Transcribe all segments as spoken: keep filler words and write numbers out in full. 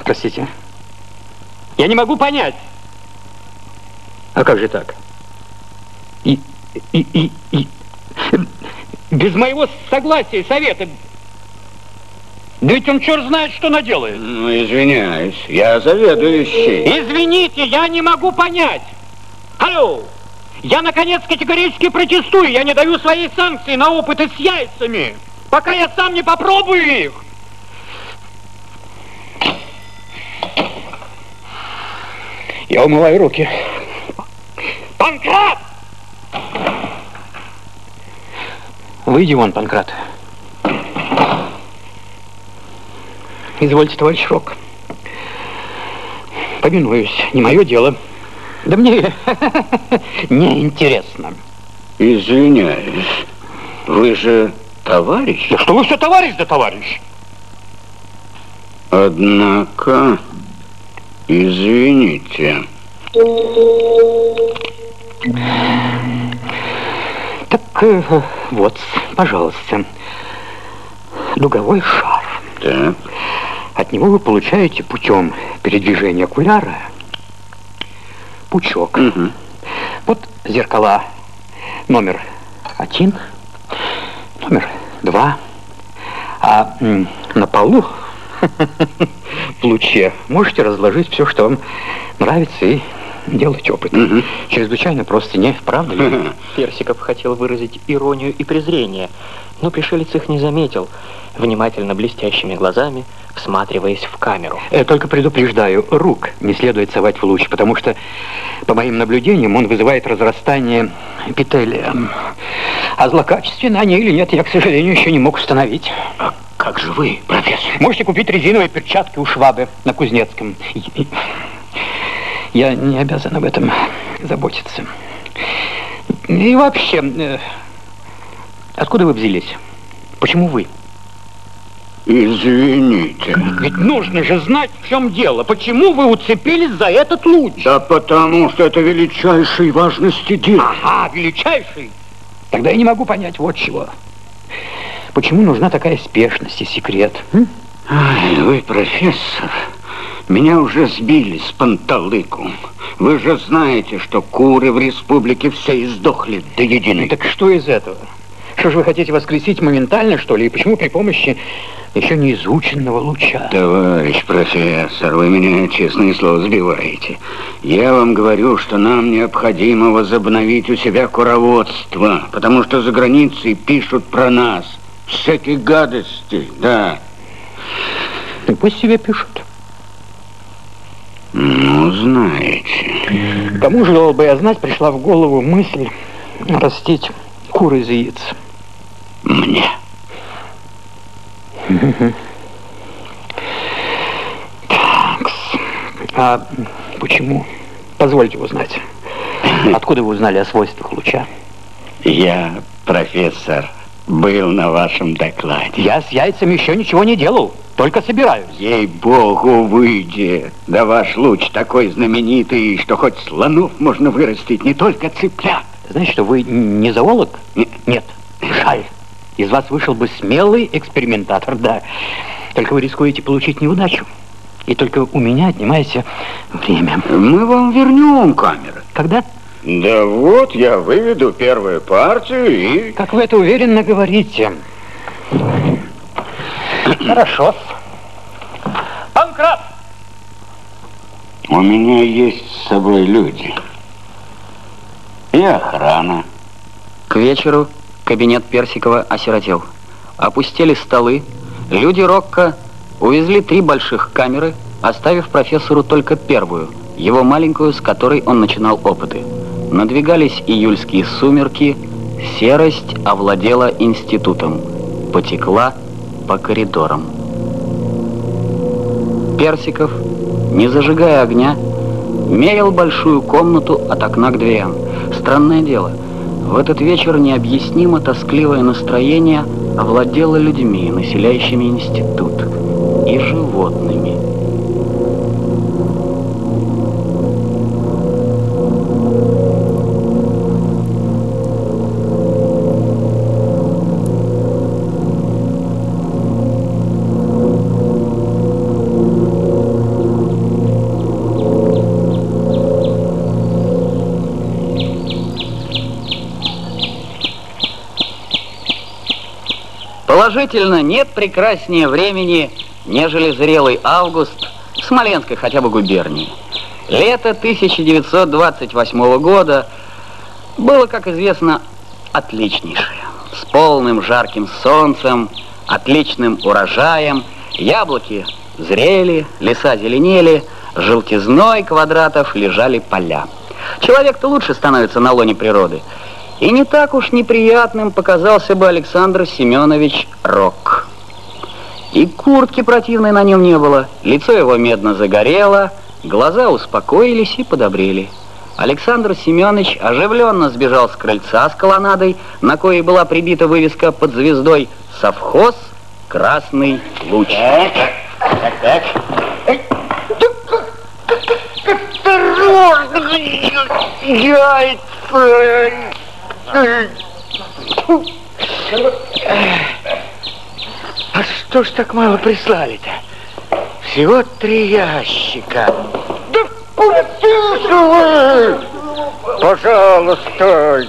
Простите. Я не могу понять. А как же так? И, и, и, и... Без моего согласия и совета. Да ведь он черт знает, что наделает. Ну, извиняюсь, я заведующий. Извините, я не могу понять. Алло, я, наконец, категорически протестую. Я не даю своей санкции на опыты с яйцами, пока я сам не попробую их. Я умываю руки. Панкрат! Выйди вон, Панкрат. Извольте, товарищ Рок. Повинуюсь, не мое дело. Да мне не интересно. Извиняюсь, вы же товарищ? Да что вы все товарищ да товарищ? Однако, извините. Так э, вот, пожалуйста, дуговой шар. Так. От него вы получаете путем передвижения окуляра пучок. Угу. Вот зеркала номер один, номер два. А м, на полу в луче можете разложить все, что вам нравится, и делать опыт. Угу. Чрезвычайно просто, не правда ли? Персиков хотел выразить иронию и презрение, но пришелец их не заметил, внимательно блестящими глазами всматриваясь в камеру. Э, только предупреждаю, рук не следует совать в луч, потому что, по моим наблюдениям, он вызывает разрастание эпителия. А злокачественны они или нет, я, к сожалению, еще не мог установить. А как же вы, профессор? Можете купить резиновые перчатки у Швабы на Кузнецком. Я не обязан об этом заботиться. И вообще, э, откуда вы взялись? Почему вы? Извините. Ведь нужно же знать, в чем дело. Почему вы уцепились за этот луч? Да потому что это величайшей важности дело. Ага, величайший. Тогда я не могу понять вот чего. Почему нужна такая спешность и секрет? М? Ай, вы, профессор, меня уже сбили с панталыку. Вы же знаете, что куры в республике все издохли до единой. Ну, так что из этого? Что же вы хотите воскресить моментально, что ли? И почему при помощи еще не изученного луча? Товарищ профессор, вы меня, честное слово, сбиваете. Я вам говорю, что нам необходимо возобновить у себя куроводство, потому что за границей пишут про нас всякие гадости, да. И пусть себе пишут. Ну, знаете. Кому желал бы я знать, пришла в голову мысль растить кур из яиц. Мне. Такс. А почему? Позвольте узнать. Откуда вы узнали о свойствах луча? Я, профессор, был на вашем докладе. Я с яйцами еще ничего не делал, только собираюсь. Ей-богу, выйди. Да ваш луч такой знаменитый, что хоть слонов можно вырастить, не только цыплят. Знаете, что вы не зоолог? Нет. Нет, жаль. Из вас вышел бы смелый экспериментатор, да. Только вы рискуете получить неудачу. И только у меня отнимаете время. Мы вам вернем камеры. Когда? Да вот, я выведу первую партию и... Как вы это уверенно говорите. Хорошо. Панкрат! У меня есть с собой люди. И охрана. К вечеру кабинет Персикова осиротел. Опустили столы. Люди Рокко увезли три больших камеры, оставив профессору только первую, его маленькую, с которой он начинал опыты. Надвигались июльские сумерки, серость овладела институтом, потекла по коридорам. Персиков, не зажигая огня, мерил большую комнату от окна к дверям. Странное дело, в этот вечер необъяснимо тоскливое настроение овладело людьми, населяющими институт, и животными. Положительно, нет прекраснее времени, нежели зрелый август в Смоленской хотя бы губернии. Лето тысяча девятьсот двадцать восьмого года было, как известно, отличнейшее. С полным жарким солнцем, отличным урожаем, яблоки зрели, леса зеленели, желтизной квадратов лежали поля. Человек-то лучше становится на лоне природы. И не так уж неприятным показался бы Александр Семенович Рок. И куртки противной на нем не было, лицо его медно загорело, глаза успокоились и подобрели. Александр Семенович оживленно сбежал с крыльца с колоннадой, на коей была прибита вывеска под звездой «Совхоз Красный Луч». Так, так, так. Осторожно, яйца! А что ж так мало прислали-то? Всего три ящика. Да куда вы? Пожалуйста,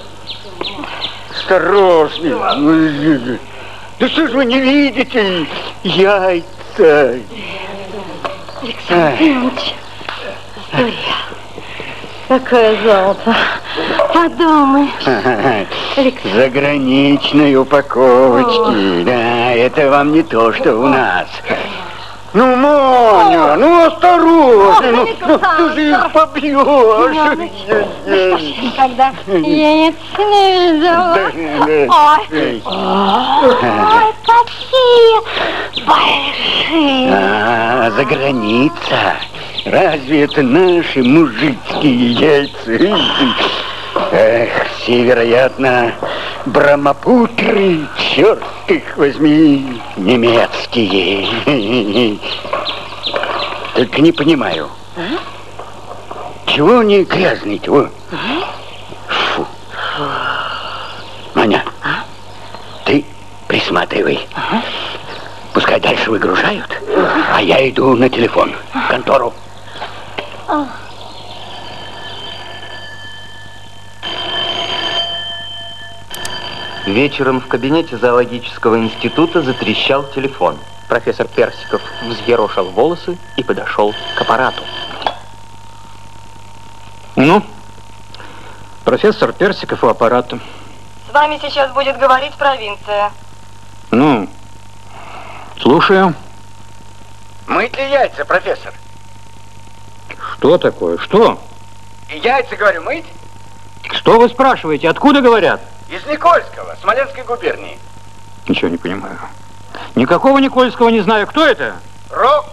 осторожней. Да что ж вы не видите? Яйца. Александр Иванович, история. Какое золото. Подумаешь. Александр. Заграничной упаковочки. О. Да, это вам не то, что у нас. Ну, Маня, О. ну осторожно. Ну, ну, ты же их побьешь. Я никогда яиц не видела. Ой. Ой, какие большие. А, за граница. Разве это наши мужицкие яйца? Эх, все, вероятно, брамапутры, черт их возьми, немецкие. Только не понимаю, а? Чего они грязные-то? А? Фу. Маня, а? Ты присматривай. А? Пускай дальше выгружают, а я иду на телефон в контору. Вечером в кабинете зоологического института затрещал телефон. Профессор Персиков взъерошил волосы и подошел к аппарату. Ну, профессор Персиков у аппарата. С вами сейчас будет говорить провинция. Ну, слушаю. Мыть ли яйца, профессор? Что такое? Что? Яйца, говорю, мыть? Что вы спрашиваете? Откуда говорят? Из Никольского, Смоленской губернии. Ничего не понимаю. Никакого Никольского не знаю. Кто это? Рок.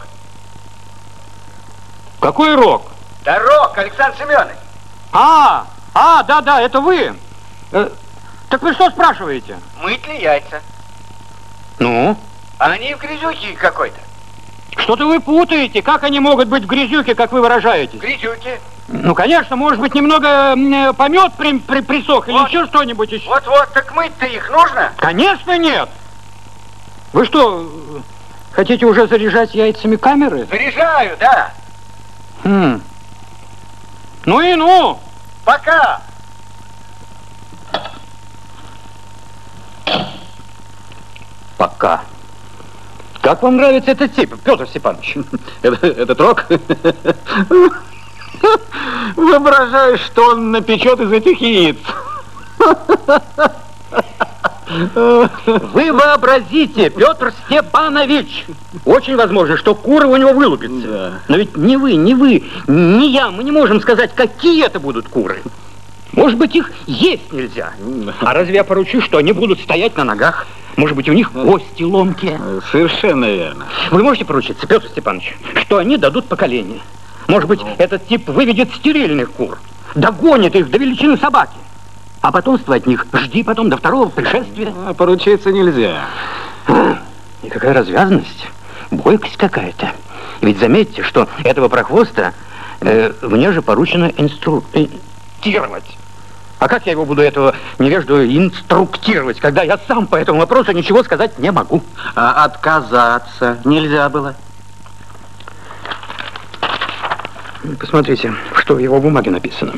Какой Рок? Да Рок, Александр Семенович. А, а, да-да, это вы. Э, так вы что спрашиваете? Мыть ли яйца? Ну? А они в грязюке какой-то. Что-то вы путаете. Как они могут быть в грязюке, как вы выражаетесь? В грязюке. Ну, конечно, может быть, немного э, помет при, при, присох вот. Или еще что-нибудь еще. Вот-вот, так мыть-то их нужно? Конечно, нет. Вы что, хотите уже заряжать яйцами камеры? Заряжаю, да. Хм. Ну и ну. Пока. Пока. Как вам нравится этот тип, Петр Степанович? Этот Рок? Воображаю, что он напечет из этих яиц. Вы вообразите, Петр Степанович, очень возможно, что куры у него вылупятся. Да. Но ведь ни вы, ни вы, ни я, мы не можем сказать, какие это будут куры. Может быть, их есть нельзя. А разве я поручу, что они будут стоять на ногах? Может быть, у них кости ломкие? Совершенно верно. Вы можете поручиться, Петр Степанович, что они дадут поколение? Может быть, этот тип выведет стерильных кур, догонит их до величины собаки, а потомство от них жди потом до второго пришествия. А поручиться нельзя. И какая развязанность, бойкость какая-то. Ведь заметьте, что этого прохвоста э, мне же поручено инструктировать. А как я его буду, этого невежду, инструктировать, когда я сам по этому вопросу ничего сказать не могу? А отказаться нельзя было? Посмотрите, что в его бумаге написано.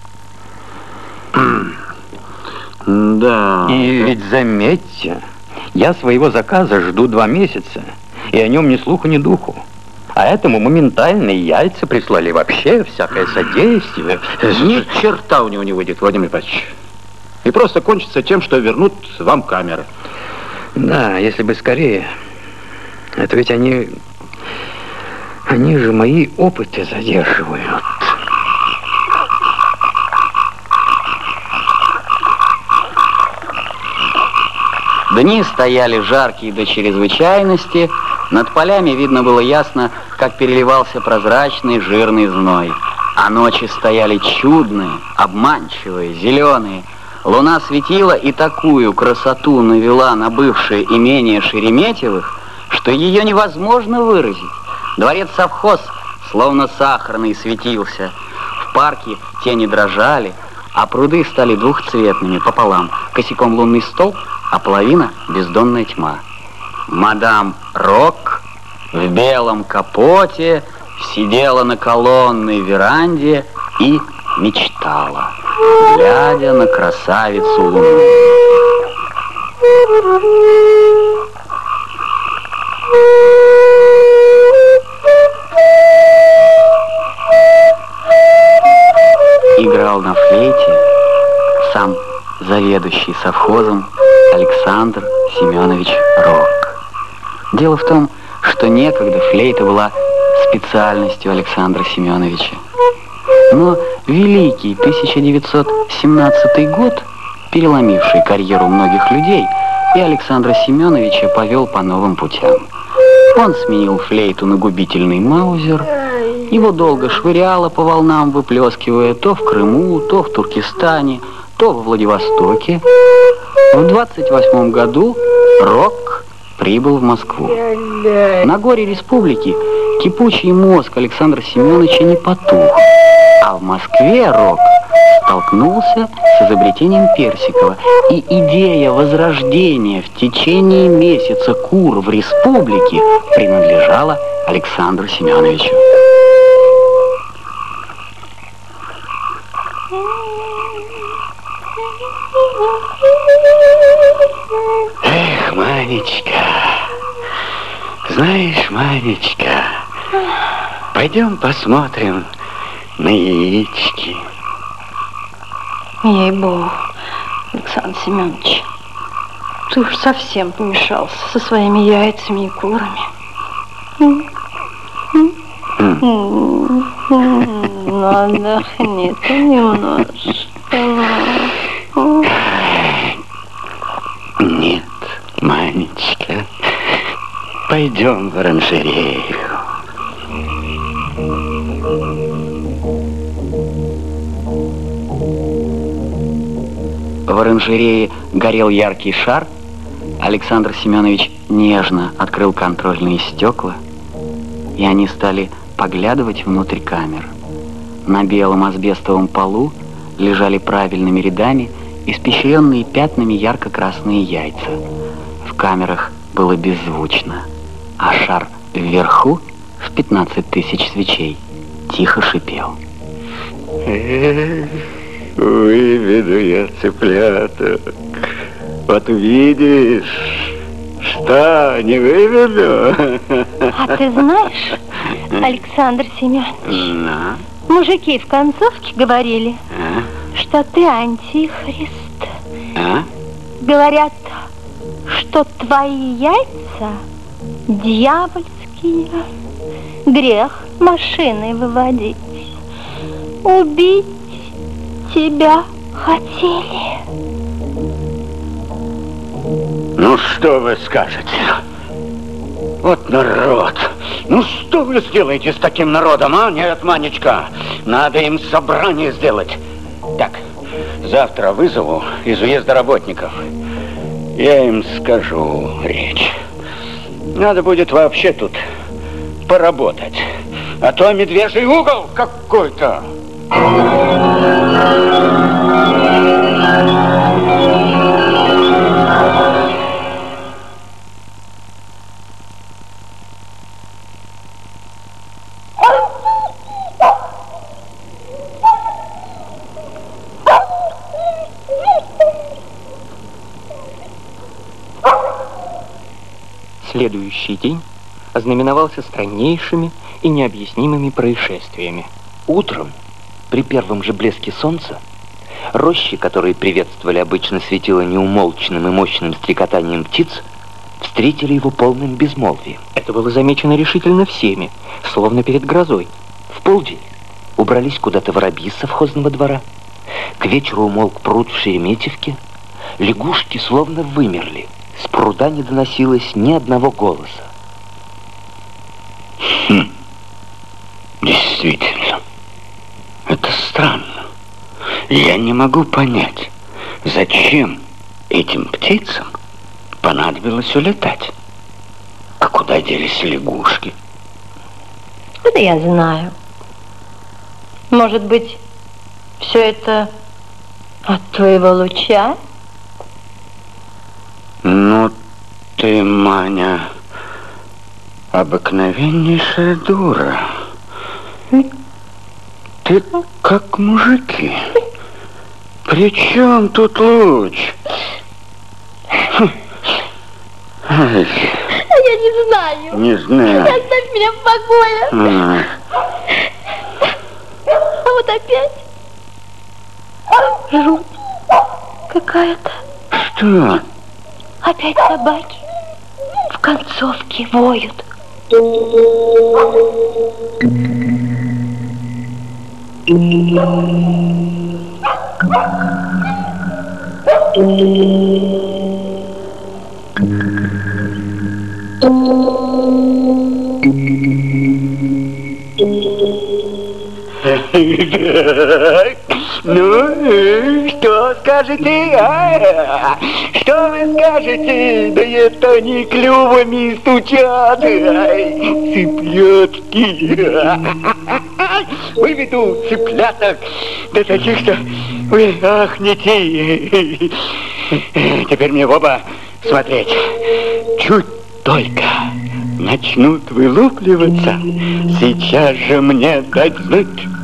Да. И ведь заметьте, Я своего заказа жду два месяца, и о нем ни слуху, ни духу. А этому моментально яйца прислали, вообще всякое содействие. Ни черта у него не выйдет, Владимир Ипатович. И просто кончится тем, что вернут вам камеры. Да, если бы скорее. Это ведь они... Они же мои опыты задерживают. Дни стояли жаркие до чрезвычайности. Над полями видно было ясно, как переливался прозрачный жирный зной. А ночи стояли чудные, обманчивые, зеленые. Луна светила и такую красоту навела на бывшее имение Шереметьевых, что ее невозможно выразить. Дворец совхоз словно сахарный светился. В парке тени дрожали, а пруды стали двухцветными пополам. Косяком лунный столб, а половина — бездонная тьма. Мадам Рок в белом капоте сидела на колонной веранде и мечтала, глядя на красавицу Луну. Играл на флейте сам заведующий совхозом Александр Семенович Рок. Дело в том, что некогда флейта была специальностью Александра Семеновича. Но великий тысяча девятьсот семнадцатый год, переломивший карьеру многих людей, и Александра Семеновича повел по новым путям. Он сменил флейту на губительный маузер. Его долго швыряло по волнам, выплескивая то в Крыму, то в Туркестане, то во Владивостоке. В двадцать восьмом году Рок прибыл в Москву. На горе республики кипучий мозг Александра Семеновича не потух, а в Москве Рок столкнулся с изобретением Персикова, и идея возрождения в течение месяца кур в республике принадлежала Александру Семеновичу. Эх, Манечка, знаешь, Манечка, пойдем посмотрим на яички. Ей-богу, Александр Семенович, ты уж совсем помешался со своими яйцами и курами. Ну, отдохни ты немножко. Нет, Манечка, пойдем в оранжерею. В оранжерее горел яркий шар. Александр Семенович нежно открыл контрольные стекла, и они стали поглядывать внутрь камер. На белом асбестовом полу лежали правильными рядами испещренные пятнами ярко-красные яйца. В камерах было беззвучно, а шар вверху, в пятнадцать тысяч свечей, тихо шипел. Эх, выведу я цыпляток. Вот увидишь, что не выведу. А ты знаешь, Александр Семенович, На. мужики в концовке говорили, А? что ты антихрист. А? Говорят, что твои яйца дьявольские. Грех машиной выводить. Убить тебя хотели. Ну, что вы скажете? Вот народ. Ну, что вы сделаете с таким народом, а? Нет, Манечка, надо им собрание сделать. Так, завтра вызову из уезда работников. Я им скажу речь. Надо будет вообще тут поработать. А то медвежий угол какой-то. Следующий день ознаменовался страннейшими и необъяснимыми происшествиями. Утром, при первом же блеске солнца, рощи, которые приветствовали обычно светило неумолчным и мощным стрекотанием птиц, встретили его полным безмолвием. Это было замечено решительно всеми, словно перед грозой. В полдень убрались куда-то воробьи с совхозного двора. К вечеру умолк пруд в Шереметьевке. Лягушки словно вымерли. С пруда не доносилось ни одного голоса. Хм. Действительно, это странно. Я не могу понять, зачем этим птицам понадобилось улетать. А куда делись лягушки? Это я знаю. Может быть, все это от твоего луча? Ну, ты, Маня, обыкновеннейшая дура. Ты как мужики. При чем тут луч? Ай. Я не знаю. Не знаю. Оставь меня в покое. А. А вот опять жуть какая-то. Что? Опять собаки в концовке воют. Ну, что скажете, а? Что вы скажете? Да это они клювами стучат, ай, цыплятки. Выведу цыпляток до таких, что вы ахнете. Теперь мне в оба смотреть. Чуть только начнут вылупливаться, сейчас же мне дать знать.